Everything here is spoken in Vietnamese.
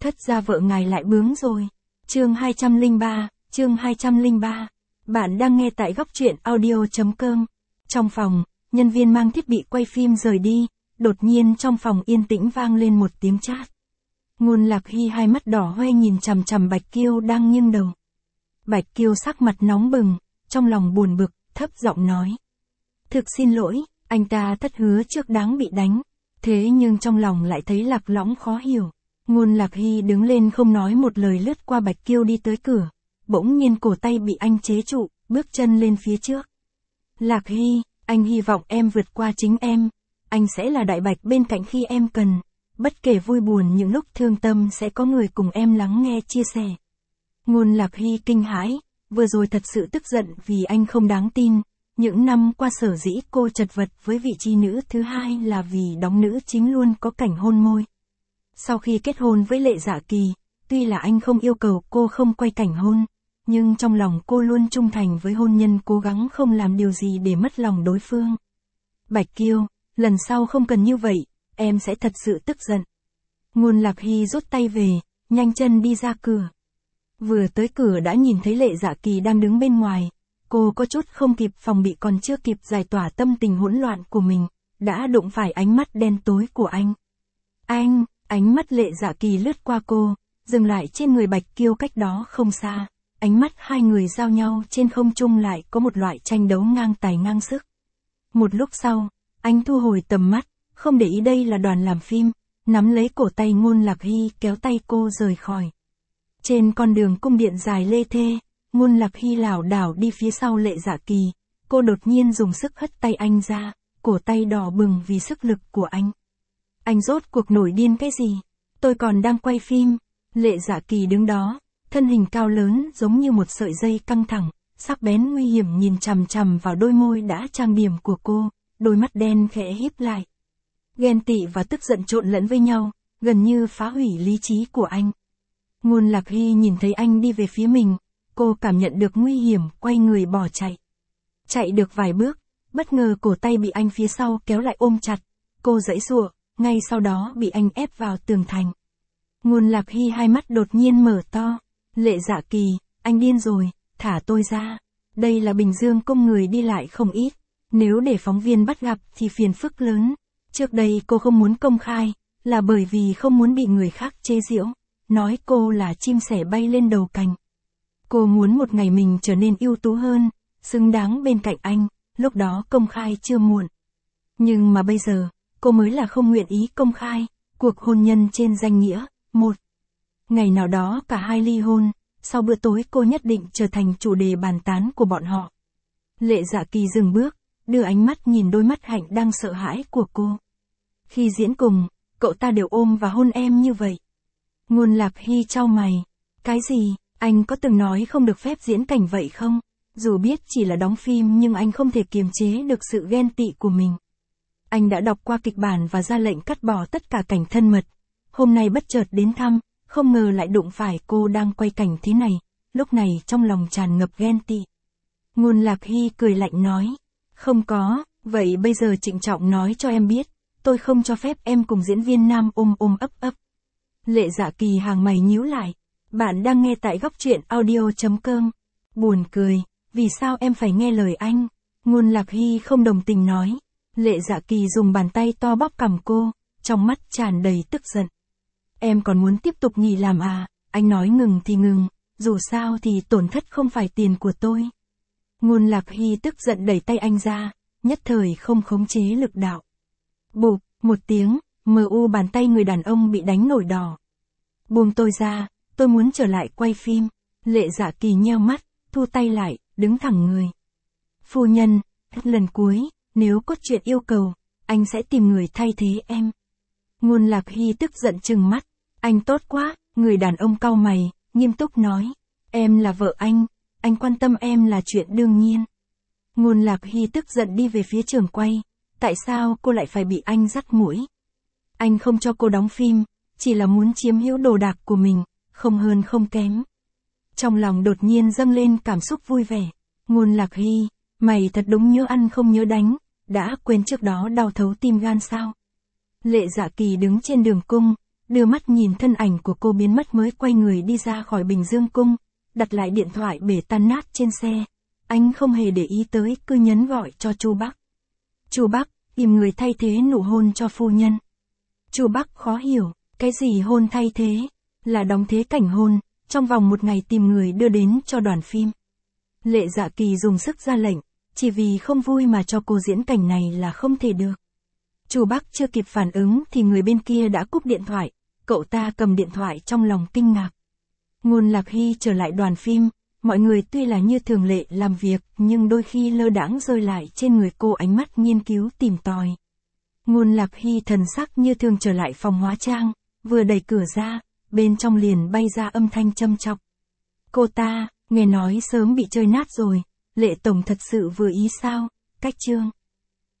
thất gia vợ ngài lại bướng rồi. Chương 203. Bạn đang nghe tại góc truyện audio.com. Trong phòng, nhân viên mang thiết bị quay phim rời đi, đột nhiên trong phòng yên tĩnh vang lên một tiếng chát. Ngôn Lạc Hy hai mắt đỏ hoe nhìn chằm chằm Bạch Kiêu đang nghiêng đầu. Bạch Kiêu sắc mặt nóng bừng, trong lòng buồn bực, thấp giọng nói. Thực xin lỗi, anh ta thất hứa trước đáng bị đánh. Thế nhưng trong lòng lại thấy lạc lõng khó hiểu. Ngôn Lạc Hy đứng lên không nói một lời lướt qua Bạch Kiêu đi tới cửa. Bỗng nhiên cổ tay bị anh chế trụ, bước chân lên phía trước. Lạc Hy, anh hy vọng em vượt qua chính em. Anh sẽ là đại bạch bên cạnh khi em cần. Bất kể vui buồn những lúc thương tâm sẽ có người cùng em lắng nghe chia sẻ. Ngôn Lạc Hy kinh hãi, vừa rồi thật sự tức giận vì anh không đáng tin. Những năm qua sở dĩ cô chật vật với vị trí nữ thứ hai là vì đóng nữ chính luôn có cảnh hôn môi. Sau khi kết hôn với Lệ Dạ Kỳ, tuy là anh không yêu cầu cô không quay cảnh hôn, nhưng trong lòng cô luôn trung thành với hôn nhân, cố gắng không làm điều gì để mất lòng đối phương. Bạch Kiêu, lần sau không cần như vậy, em sẽ thật sự tức giận. Ngôn Lạc Hy rút tay về, nhanh chân đi ra cửa. Vừa tới cửa đã nhìn thấy Lệ Dạ Kỳ đang đứng bên ngoài. Cô có chút không kịp phòng bị, còn chưa kịp giải tỏa tâm tình hỗn loạn của mình, đã đụng phải ánh mắt đen tối của anh. Anh, ánh mắt Lệ Dạ Kỳ lướt qua cô, dừng lại trên người Bạch Kiêu cách đó không xa. Ánh mắt hai người giao nhau trên không trung lại có một loại tranh đấu ngang tài ngang sức. Một lúc sau, anh thu hồi tầm mắt, không để ý đây là đoàn làm phim, nắm lấy cổ tay Ngôn Lạc Hy kéo tay cô rời khỏi. Trên con đường cung điện dài lê thê, Ngôn Lạc Hy lảo đảo đi phía sau Lệ Dạ Kỳ, cô đột nhiên dùng sức hất tay anh ra, cổ tay đỏ bừng vì sức lực của anh. Anh rốt cuộc nổi điên cái gì? Tôi còn đang quay phim. Lệ Dạ Kỳ đứng đó, thân hình cao lớn giống như một sợi dây căng thẳng, sắc bén nguy hiểm nhìn chằm chằm vào đôi môi đã trang điểm của cô, đôi mắt đen khẽ híp lại. Ghen tị và tức giận trộn lẫn với nhau, gần như phá hủy lý trí của anh. Ngôn Lạc Hy nhìn thấy anh đi về phía mình, cô cảm nhận được nguy hiểm, quay người bỏ chạy. Chạy được vài bước, bất ngờ cổ tay bị anh phía sau kéo lại ôm chặt, cô giãy giụa, ngay sau đó bị anh ép vào tường thành. Ngôn Lạc Hy hai mắt đột nhiên mở to. Lệ Dạ Kỳ, anh điên rồi, thả tôi ra. Đây là Bình Dương cung, người đi lại không ít, nếu để phóng viên bắt gặp thì phiền phức lớn. Trước đây cô không muốn công khai, là bởi vì không muốn bị người khác chế giễu, nói cô là chim sẻ bay lên đầu cành. Cô muốn một ngày mình trở nên ưu tú hơn, xứng đáng bên cạnh anh, lúc đó công khai chưa muộn. Nhưng mà bây giờ, cô mới là không nguyện ý công khai, cuộc hôn nhân trên danh nghĩa. Một ngày nào đó cả hai ly hôn, sau bữa tối cô nhất định trở thành chủ đề bàn tán của bọn họ. Lệ Dạ Kỳ dừng bước, đưa ánh mắt nhìn đôi mắt hạnh đang sợ hãi của cô. Khi diễn cùng, cậu ta đều ôm và hôn em như vậy. Ngôn Lạc Hy chau mày. Cái gì, anh có từng nói không được phép diễn cảnh vậy không? Dù biết chỉ là đóng phim nhưng anh không thể kiềm chế được sự ghen tị của mình. Anh đã đọc qua kịch bản và ra lệnh cắt bỏ tất cả cảnh thân mật. Hôm nay bất chợt đến thăm, không ngờ lại đụng phải cô đang quay cảnh thế này, lúc này trong lòng tràn ngập ghen tị. Ngôn Lạc Hy cười lạnh nói, không có, vậy bây giờ trịnh trọng nói cho em biết, tôi không cho phép em cùng diễn viên nam ôm ôm ấp ấp. Lệ Dạ Kỳ hàng mày nhíu lại, bạn đang nghe tại góc truyện audio.com. Buồn cười, vì sao em phải nghe lời anh? Ngôn Lạc Hy không đồng tình nói. Lệ Dạ Kỳ dùng bàn tay to bóp cằm cô, trong mắt tràn đầy tức giận. Em còn muốn tiếp tục nghỉ làm à? Anh nói ngừng thì ngừng, dù sao thì tổn thất không phải tiền của tôi. Ngôn Lạc Hy tức giận đẩy tay anh ra, nhất thời không khống chế lực đạo. Bụp, một tiếng, bàn tay người đàn ông bị đánh nổi đỏ. Buông tôi ra, tôi muốn trở lại quay phim. Lệ Dạ Kỳ nheo mắt, thu tay lại, đứng thẳng người. Phu nhân, lần cuối, nếu có chuyện yêu cầu, anh sẽ tìm người thay thế em. Ngôn Lạc Hy tức giận trừng mắt. Anh tốt quá, người đàn ông cau mày, nghiêm túc nói. Em là vợ anh quan tâm em là chuyện đương nhiên. Ngôn Lạc Hy tức giận đi về phía trường quay. Tại sao cô lại phải bị anh dắt mũi? Anh không cho cô đóng phim, chỉ là muốn chiếm hữu đồ đạc của mình, không hơn không kém. Trong lòng đột nhiên dâng lên cảm xúc vui vẻ. Ngôn Lạc Hy, mày thật đúng nhớ ăn không nhớ đánh, đã quên trước đó đau thấu tim gan sao? Lệ Dạ Kỳ đứng trên đường cung, đưa mắt nhìn thân ảnh của cô biến mất mới quay người đi ra khỏi Bình Dương Cung, đặt lại điện thoại bể tan nát trên xe. Anh không hề để ý tới, cứ nhấn gọi cho Chu Bắc. Chu Bắc, tìm người thay thế nụ hôn cho phu nhân. Chu Bắc khó hiểu, cái gì hôn thay thế? Là đóng thế cảnh hôn, trong vòng 1 ngày tìm người đưa đến cho đoàn phim. Lệ Dạ Kỳ dùng sức ra lệnh, chỉ vì không vui mà cho cô diễn cảnh này là không thể được. Chu Bắc chưa kịp phản ứng thì người bên kia đã cúp điện thoại, cậu ta cầm điện thoại trong lòng kinh ngạc. Ngôn Lạc Hy trở lại đoàn phim, mọi người tuy là như thường lệ làm việc nhưng đôi khi lơ đãng rơi lại trên người cô ánh mắt nghiên cứu tìm tòi. Ngôn Lạc Hy thần sắc như thường trở lại phòng hóa trang, vừa đẩy cửa ra, bên trong liền bay ra âm thanh châm chọc. Cô ta, nghe nói sớm bị chơi nát rồi, Lệ tổng thật sự vừa ý sao, cách chương.